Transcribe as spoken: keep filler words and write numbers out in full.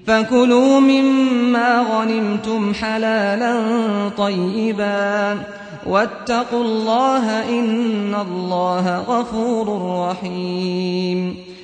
فكلوا مما غنمتم حلالا طيبا واتقوا الله إن الله غفور رحيم